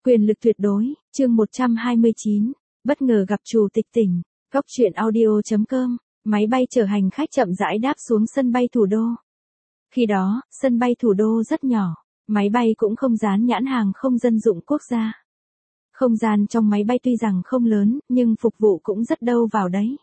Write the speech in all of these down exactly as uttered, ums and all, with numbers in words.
Quyền lực tuyệt đối, chương một trăm hai mươi chín, bất ngờ gặp chủ tịch tỉnh, góc truyện audio chấm com, máy bay chở hành khách chậm rãi đáp xuống sân bay thủ đô. Khi đó, sân bay thủ đô rất nhỏ, máy bay cũng không dán nhãn hàng không dân dụng quốc gia. Không gian trong máy bay tuy rằng không lớn, nhưng phục vụ cũng rất đâu vào đấy.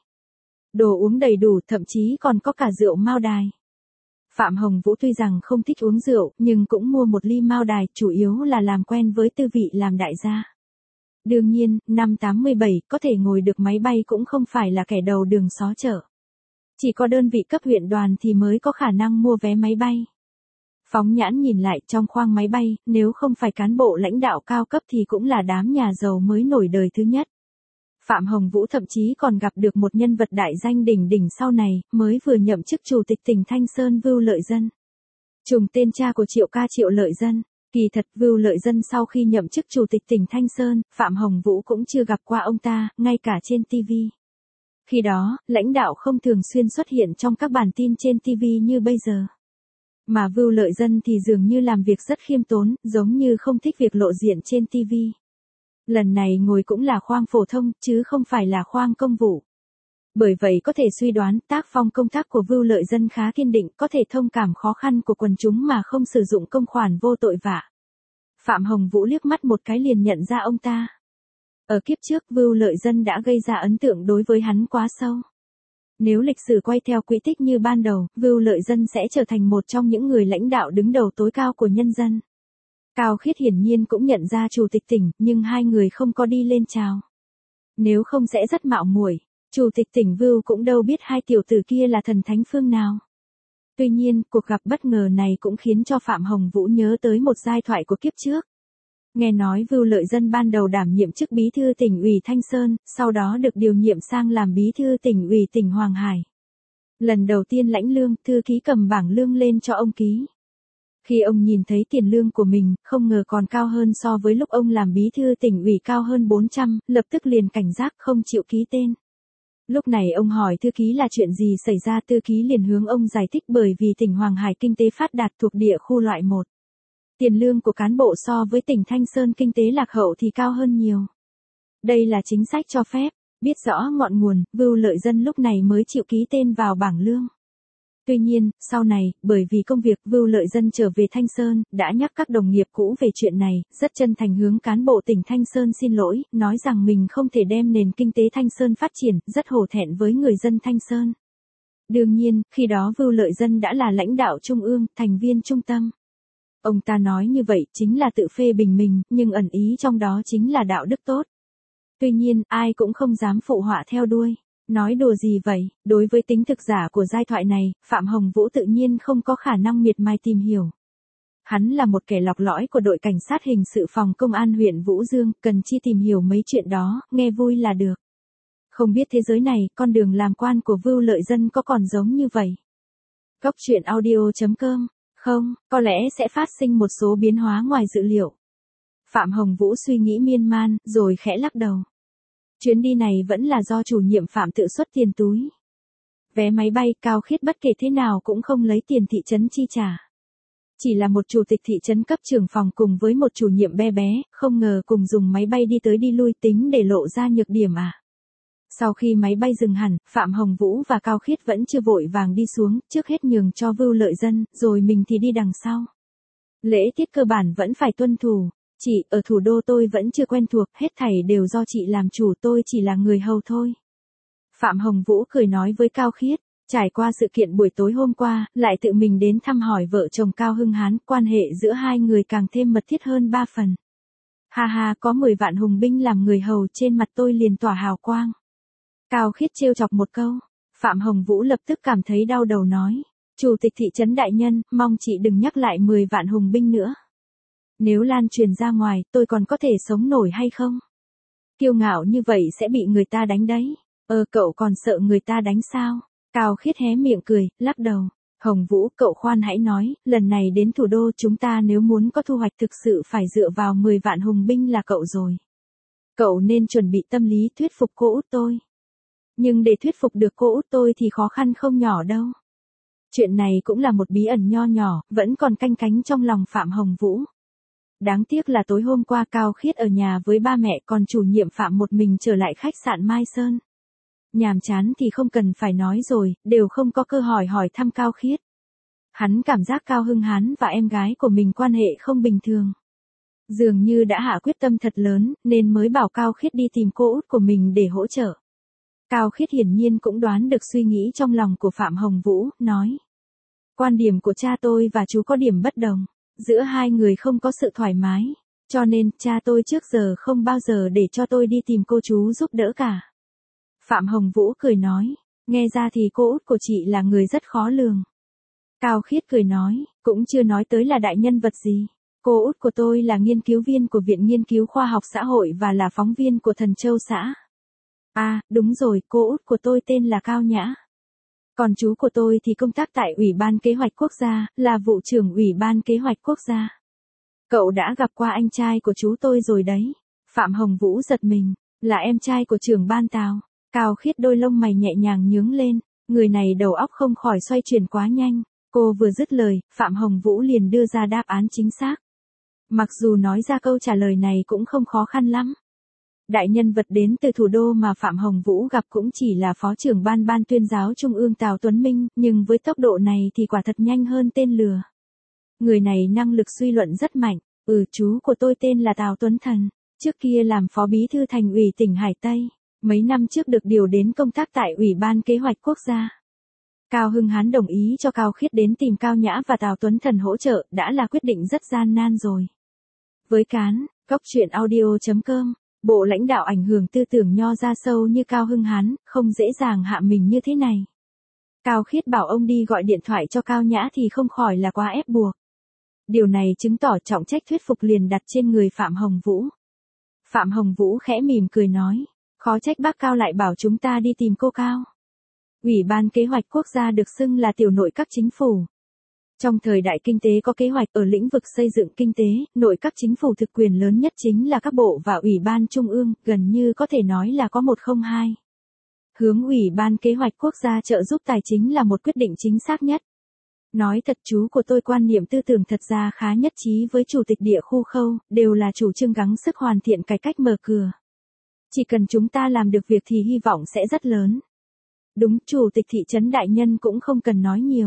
Đồ uống đầy đủ, thậm chí còn có cả rượu Mao Đài. Phạm Hồng Vũ tuy rằng không thích uống rượu, nhưng cũng mua một ly Mao Đài, chủ yếu là làm quen với tư vị làm đại gia. Đương nhiên, năm tám mươi bảy, có thể ngồi được máy bay cũng không phải là kẻ đầu đường xó chợ. Chỉ có đơn vị cấp huyện đoàn thì mới có khả năng mua vé máy bay. Phóng nhãn nhìn lại trong khoang máy bay, nếu không phải cán bộ lãnh đạo cao cấp thì cũng là đám nhà giàu mới nổi đời thứ nhất. Phạm Hồng Vũ thậm chí còn gặp được một nhân vật đại danh đỉnh đỉnh sau này, mới vừa nhậm chức chủ tịch tỉnh Thanh Sơn Vưu Lợi Dân. Trùng tên cha của Triệu ca Triệu Lợi Dân. Kỳ thật Vưu Lợi Dân sau khi nhậm chức chủ tịch tỉnh Thanh Sơn, Phạm Hồng Vũ cũng chưa gặp qua ông ta, ngay cả trên ti vi. Khi đó, lãnh đạo không thường xuyên xuất hiện trong các bản tin trên ti vi như bây giờ. Mà Vưu Lợi Dân thì dường như làm việc rất khiêm tốn, giống như không thích việc lộ diện trên ti vi. Lần này ngồi cũng là khoang phổ thông, chứ không phải là khoang công vụ. Bởi vậy có thể suy đoán tác phong công tác của Vưu Lợi Dân khá kiên định, có thể thông cảm khó khăn của quần chúng mà không sử dụng công khoản vô tội vạ. Phạm Hồng Vũ liếc mắt một cái liền nhận ra ông ta. Ở kiếp trước Vưu Lợi Dân đã gây ra ấn tượng đối với hắn quá sâu. Nếu lịch sử quay theo quỹ tích như ban đầu, Vưu Lợi Dân sẽ trở thành một trong những người lãnh đạo đứng đầu tối cao của nhân dân. Cao Khiết hiển nhiên cũng nhận ra chủ tịch tỉnh, nhưng hai người không có đi lên chào. Nếu không sẽ rất mạo muội. Chủ tịch tỉnh Vưu cũng đâu biết hai tiểu tử kia là thần thánh phương nào. Tuy nhiên, cuộc gặp bất ngờ này cũng khiến cho Phạm Hồng Vũ nhớ tới một giai thoại của kiếp trước. Nghe nói Vưu Lợi Dân ban đầu đảm nhiệm chức bí thư tỉnh ủy Thanh Sơn, sau đó được điều nhiệm sang làm bí thư tỉnh ủy tỉnh Hoàng Hải. Lần đầu tiên lãnh lương, thư ký cầm bảng lương lên cho ông ký. Khi ông nhìn thấy tiền lương của mình, không ngờ còn cao hơn so với lúc ông làm bí thư tỉnh ủy cao hơn bốn trăm, lập tức liền cảnh giác không chịu ký tên. Lúc này ông hỏi thư ký là chuyện gì xảy ra, thư ký liền hướng ông giải thích bởi vì tỉnh Hoàng Hải kinh tế phát đạt thuộc địa khu loại một. Tiền lương của cán bộ so với tỉnh Thanh Sơn kinh tế lạc hậu thì cao hơn nhiều. Đây là chính sách cho phép, biết rõ ngọn nguồn, Vưu Lợi Dân lúc này mới chịu ký tên vào bảng lương. Tuy nhiên, sau này, bởi vì công việc Vưu Lợi Dân trở về Thanh Sơn, đã nhắc các đồng nghiệp cũ về chuyện này, rất chân thành hướng cán bộ tỉnh Thanh Sơn xin lỗi, nói rằng mình không thể đem nền kinh tế Thanh Sơn phát triển, rất hổ thẹn với người dân Thanh Sơn. Đương nhiên, khi đó Vưu Lợi Dân đã là lãnh đạo trung ương, thành viên trung tâm. Ông ta nói như vậy chính là tự phê bình mình, nhưng ẩn ý trong đó chính là đạo đức tốt. Tuy nhiên, ai cũng không dám phụ họa theo đuôi. Nói đùa gì vậy, đối với tính thực giả của giai thoại này, Phạm Hồng Vũ tự nhiên không có khả năng miệt mài tìm hiểu. Hắn là một kẻ lọc lõi của đội cảnh sát hình sự phòng công an huyện Vũ Dương, cần chi tìm hiểu mấy chuyện đó, nghe vui là được. Không biết thế giới này, con đường làm quan của Vưu Lợi Dân có còn giống như vậy. Góc truyện audio chấm com, không, có lẽ sẽ phát sinh một số biến hóa ngoài dự liệu. Phạm Hồng Vũ suy nghĩ miên man, rồi khẽ lắc đầu. Chuyến đi này vẫn là do chủ nhiệm Phạm tự xuất tiền túi. Vé máy bay Cao Khiết bất kể thế nào cũng không lấy tiền thị trấn chi trả. Chỉ là một chủ tịch thị trấn cấp trưởng phòng cùng với một chủ nhiệm bé bé, không ngờ cùng dùng máy bay đi tới đi lui tính để lộ ra nhược điểm à. Sau khi máy bay dừng hẳn, Phạm Hồng Vũ và Cao Khiết vẫn chưa vội vàng đi xuống, trước hết nhường cho Vưu Lợi Dân, rồi mình thì đi đằng sau. Lễ tiết cơ bản vẫn phải tuân thủ. Chị, ở thủ đô tôi vẫn chưa quen thuộc, hết thảy đều do chị làm chủ, tôi chỉ là người hầu thôi. Phạm Hồng Vũ cười nói với Cao Khiết, trải qua sự kiện buổi tối hôm qua, lại tự mình đến thăm hỏi vợ chồng Cao Hưng Hán, quan hệ giữa hai người càng thêm mật thiết hơn ba phần. Ha ha, có mười vạn hùng binh làm người hầu, trên mặt tôi liền tỏa hào quang. Cao Khiết trêu chọc một câu, Phạm Hồng Vũ lập tức cảm thấy đau đầu nói, chủ tịch thị trấn đại nhân, mong chị đừng nhắc lại mười vạn hùng binh nữa. Nếu lan truyền ra ngoài, tôi còn có thể sống nổi hay không? Kiêu ngạo như vậy sẽ bị người ta đánh đấy. Ờ cậu còn sợ người ta đánh sao? Cao Khiết hé miệng cười, lắc đầu. Hồng Vũ, cậu khoan hãy nói, lần này đến thủ đô chúng ta nếu muốn có thu hoạch thực sự phải dựa vào mười vạn hùng binh là cậu rồi. Cậu nên chuẩn bị tâm lý thuyết phục cô út tôi. Nhưng để thuyết phục được cô út tôi thì khó khăn không nhỏ đâu. Chuyện này cũng là một bí ẩn nho nhỏ, vẫn còn canh cánh trong lòng Phạm Hồng Vũ. Đáng tiếc là tối hôm qua Cao Khiết ở nhà với ba mẹ, còn chủ nhiệm Phạm một mình trở lại khách sạn Mai Sơn. Nhàm chán thì không cần phải nói rồi, đều không có cơ hỏi hỏi thăm Cao Khiết. Hắn cảm giác Cao Hưng Hán và em gái của mình quan hệ không bình thường. Dường như đã hạ quyết tâm thật lớn, nên mới bảo Cao Khiết đi tìm cô út của mình để hỗ trợ. Cao Khiết hiển nhiên cũng đoán được suy nghĩ trong lòng của Phạm Hồng Vũ, nói. Quan điểm của cha tôi và chú có điểm bất đồng. Giữa hai người không có sự thoải mái. Cho nên, cha tôi trước giờ không bao giờ để cho tôi đi tìm cô chú giúp đỡ cả. Phạm Hồng Vũ cười nói. Nghe ra thì cô út của chị là người rất khó lường. Cao Khiết cười nói, cũng chưa nói tới là đại nhân vật gì. Cô út của tôi là nghiên cứu viên của Viện Nghiên cứu Khoa học Xã hội và là phóng viên của Thần Châu xã. À, đúng rồi, cô út của tôi tên là Cao Nhã. Còn chú của tôi thì công tác tại Ủy ban Kế hoạch Quốc gia, là vụ trưởng Ủy ban Kế hoạch Quốc gia. Cậu đã gặp qua anh trai của chú tôi rồi đấy. Phạm Hồng Vũ giật mình, là em trai của trưởng ban Tào. Cao Khiết đôi lông mày nhẹ nhàng nhướng lên, người này đầu óc không khỏi xoay chuyển quá nhanh. Cô vừa dứt lời, Phạm Hồng Vũ liền đưa ra đáp án chính xác. Mặc dù nói ra câu trả lời này cũng không khó khăn lắm. Đại nhân vật đến từ thủ đô mà Phạm Hồng Vũ gặp cũng chỉ là Phó trưởng ban Ban Tuyên giáo Trung ương Tào Tuấn Minh, nhưng với tốc độ này thì quả thật nhanh hơn tên lừa. Người này năng lực suy luận rất mạnh. Ừ, chú của tôi tên là Tào Tuấn Thần, trước kia làm Phó Bí thư Thành ủy tỉnh Hải Tây, mấy năm trước được điều đến công tác tại Ủy ban Kế hoạch Quốc gia. Cao Hưng Hán đồng ý cho Cao Khiết đến tìm Cao Nhã và Tào Tuấn Thần hỗ trợ, đã là quyết định rất gian nan rồi. Với cán, cóc truyện audio chấm com, bộ lãnh đạo ảnh hưởng tư tưởng nho ra sâu như Cao Hưng Hán, không dễ dàng hạ mình như thế này. Cao Khiết bảo ông đi gọi điện thoại cho Cao Nhã thì không khỏi là quá ép buộc. Điều này chứng tỏ trọng trách thuyết phục liền đặt trên người Phạm Hồng Vũ. Phạm Hồng Vũ khẽ mỉm cười nói, khó trách bác Cao lại bảo chúng ta đi tìm cô Cao. Ủy ban Kế hoạch Quốc gia được xưng là tiểu nội các chính phủ. Trong thời đại kinh tế có kế hoạch ở lĩnh vực xây dựng kinh tế, nội các chính phủ thực quyền lớn nhất chính là các bộ và Ủy ban Trung ương, gần như có thể nói là có một không hai. Hướng Ủy ban Kế hoạch Quốc gia trợ giúp tài chính là một quyết định chính xác nhất. Nói thật, chú của tôi quan niệm tư tưởng thật ra khá nhất trí với Chủ tịch Địa khu Khâu, đều là chủ trương gắng sức hoàn thiện cải cách mở cửa. Chỉ cần chúng ta làm được việc thì hy vọng sẽ rất lớn. Đúng, Chủ tịch thị trấn đại nhân cũng không cần nói nhiều.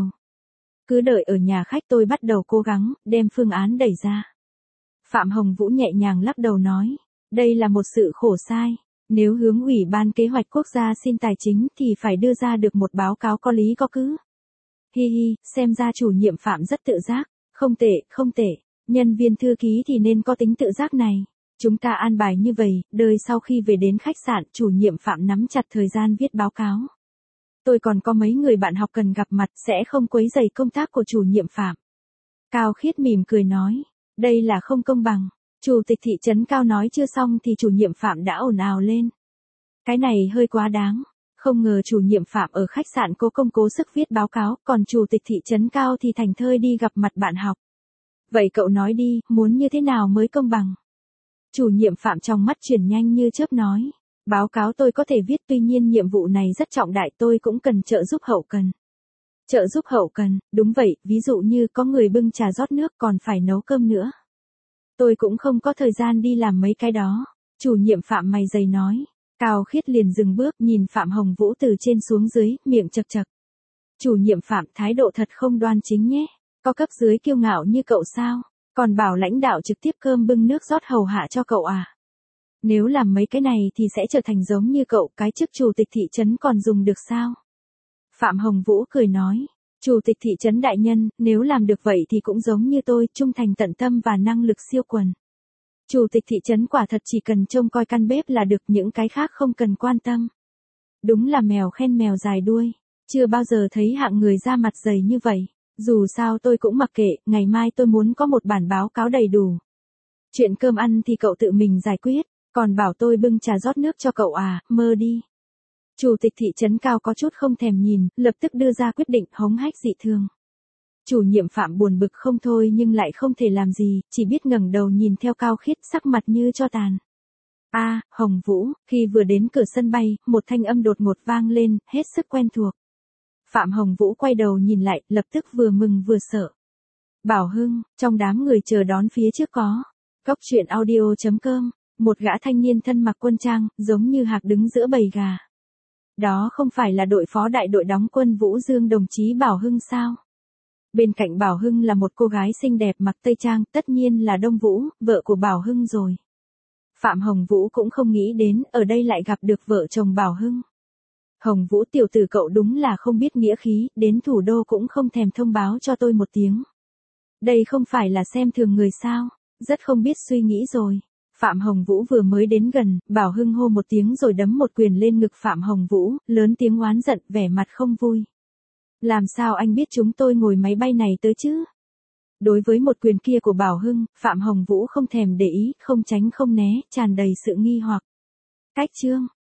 Cứ đợi ở nhà khách tôi bắt đầu cố gắng, đem phương án đẩy ra. Phạm Hồng Vũ nhẹ nhàng lắc đầu nói, đây là một sự khổ sai. Nếu hướng Ủy ban Kế hoạch Quốc gia xin tài chính thì phải đưa ra được một báo cáo có lý có cứ. Hi hi, xem ra chủ nhiệm Phạm rất tự giác. Không tệ, không tệ. Nhân viên thư ký thì nên có tính tự giác này. Chúng ta an bài như vậy, đời sau khi về đến khách sạn, chủ nhiệm Phạm nắm chặt thời gian viết báo cáo. Tôi còn có mấy người bạn học cần gặp mặt, sẽ không quấy rầy công tác của chủ nhiệm Phạm. Cao Khiết mỉm cười nói, đây là không công bằng. Chủ tịch thị trấn Cao nói chưa xong thì chủ nhiệm Phạm đã ồn ào lên. Cái này hơi quá đáng. Không ngờ chủ nhiệm Phạm ở khách sạn cố công cố sức viết báo cáo, còn chủ tịch thị trấn Cao thì thành thơi đi gặp mặt bạn học. Vậy cậu nói đi, muốn như thế nào mới công bằng? Chủ nhiệm Phạm trong mắt chuyển nhanh như chớp nói. Báo cáo tôi có thể viết, tuy nhiên nhiệm vụ này rất trọng đại, tôi cũng cần trợ giúp hậu cần. Trợ giúp hậu cần, đúng vậy, ví dụ như có người bưng trà rót nước còn phải nấu cơm nữa. Tôi cũng không có thời gian đi làm mấy cái đó. Chủ nhiệm Phạm mày dày nói. Cao Khiết liền dừng bước nhìn Phạm Hồng Vũ từ trên xuống dưới, miệng chật chật. Chủ nhiệm Phạm thái độ thật không đoan chính nhé. Có cấp dưới kiêu ngạo như cậu sao? Còn bảo lãnh đạo trực tiếp cơm bưng nước rót hầu hạ cho cậu à? Nếu làm mấy cái này thì sẽ trở thành giống như cậu, cái chức chủ tịch thị trấn còn dùng được sao? Phạm Hồng Vũ cười nói. Chủ tịch thị trấn đại nhân, nếu làm được vậy thì cũng giống như tôi, trung thành tận tâm và năng lực siêu quần. Chủ tịch thị trấn quả thật chỉ cần trông coi căn bếp là được, những cái khác không cần quan tâm. Đúng là mèo khen mèo dài đuôi. Chưa bao giờ thấy hạng người ra mặt dày như vậy. Dù sao tôi cũng mặc kệ, ngày mai tôi muốn có một bản báo cáo đầy đủ. Chuyện cơm ăn thì cậu tự mình giải quyết, còn bảo tôi bưng trà rót nước cho cậu à, mơ đi. Chủ tịch thị trấn Cao có chút không thèm nhìn, lập tức đưa ra quyết định hống hách dị thường. Chủ nhiệm Phạm buồn bực không thôi nhưng lại không thể làm gì, chỉ biết ngẩng đầu nhìn theo Cao Khiết, sắc mặt như tro tàn. A, à, Hồng Vũ, khi vừa đến cửa sân bay, một thanh âm đột ngột vang lên, hết sức quen thuộc. Phạm Hồng Vũ quay đầu nhìn lại, lập tức vừa mừng vừa sợ. Bảo Hưng, trong đám người chờ đón phía trước có. Cóc truyện audio chấm com, một gã thanh niên thân mặc quân trang, giống như hạc đứng giữa bầy gà. Đó không phải là đội phó đại đội đóng quân Vũ Dương đồng chí Bảo Hưng sao? Bên cạnh Bảo Hưng là một cô gái xinh đẹp mặc tây trang, tất nhiên là Đông Vũ, vợ của Bảo Hưng rồi. Phạm Hồng Vũ cũng không nghĩ đến, ở đây lại gặp được vợ chồng Bảo Hưng. Hồng Vũ tiểu tử cậu đúng là không biết nghĩa khí, đến thủ đô cũng không thèm thông báo cho tôi một tiếng. Đây không phải là xem thường người sao, rất không biết suy nghĩ rồi. Phạm Hồng Vũ vừa mới đến gần, Bảo Hưng hô một tiếng rồi đấm một quyền lên ngực Phạm Hồng Vũ, lớn tiếng oán giận, vẻ mặt không vui. Làm sao anh biết chúng tôi ngồi máy bay này tới chứ? Đối với một quyền kia của Bảo Hưng, Phạm Hồng Vũ không thèm để ý, không tránh không né, tràn đầy sự nghi hoặc. Cách chương